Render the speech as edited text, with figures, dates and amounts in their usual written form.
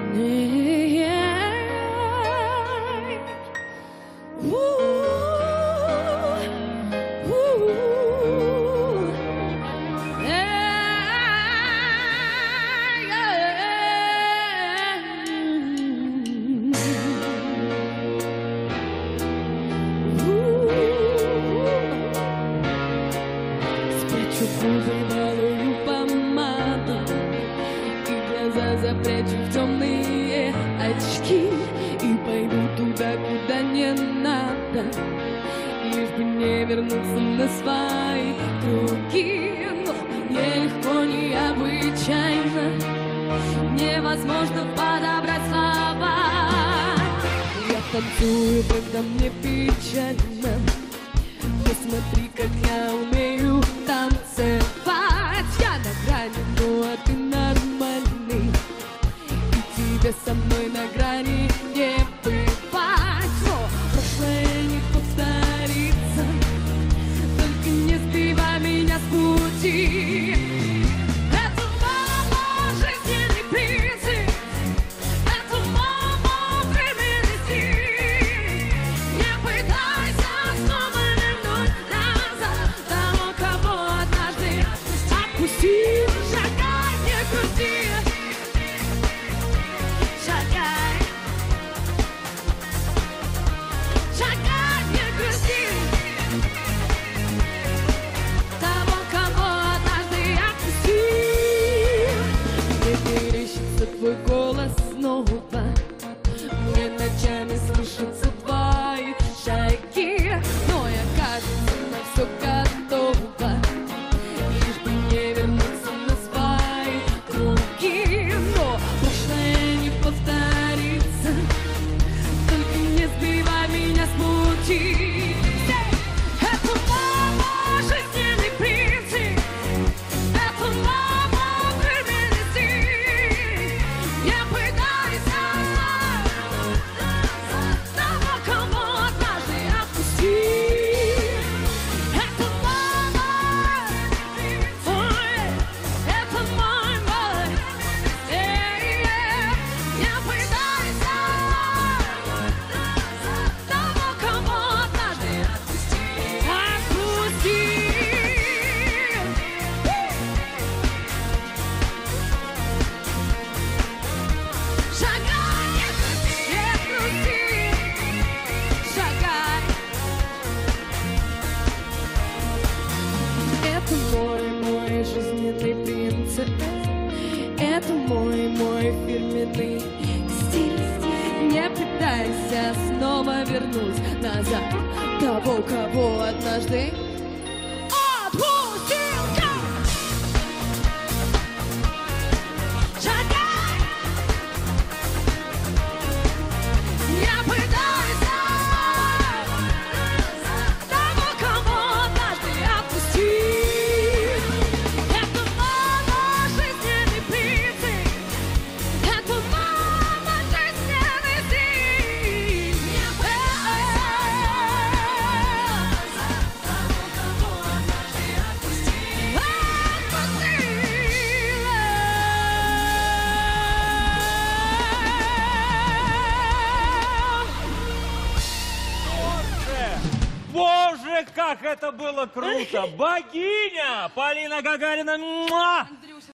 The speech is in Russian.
Малую помаду и глаза запрячу в темные очки и пойду туда, куда не надо, лишь бы не вернуться на свои круги. Но нелегко, необычайно, невозможно подобрать слова. Я танцую, когда мне печально. Посмотри, как я умею танцевать. Я на грани, ну а ты нормальный, и тебе со мной на грани не бывать. Но прошлое не повторится, только не сбивай меня с пути. Это мама, жизненный принцип, это мама, временный стиль. Не пытайся снова вернуть назад того, кого однажды отпустил. Шагай, не грусти, шагай, шагай, не грусти того, кого однажды отпустил. Мне мерещится твой голос снова, мне ночами слышатся твои шаги, но я, кажется, на все готова, лишь бы не вернуться на свои круги. Но прошлое не повторится, только не сбивай меня с пути. Это мама, жизненный принцип, это мама, временный стиль. Не пытайся того, кого однажды отпустил. Это мама, ой, это мой. Не пытайся того, кого однажды отпустил. Шагай, не грусти, шагай. Это мой жизненный принцип, это мой фирменный стиль. Не пытайся снова вернуть назад того, кого однажды отпустил. Шагай, не пытайся того, кого однажды отпустил. Это мама, жизненный принцип, это мама, жизненный стиль. Не пытайся того, кого однажды отпустил. Боже, как это было круто! Богиня! Полина Гагарина! Муа!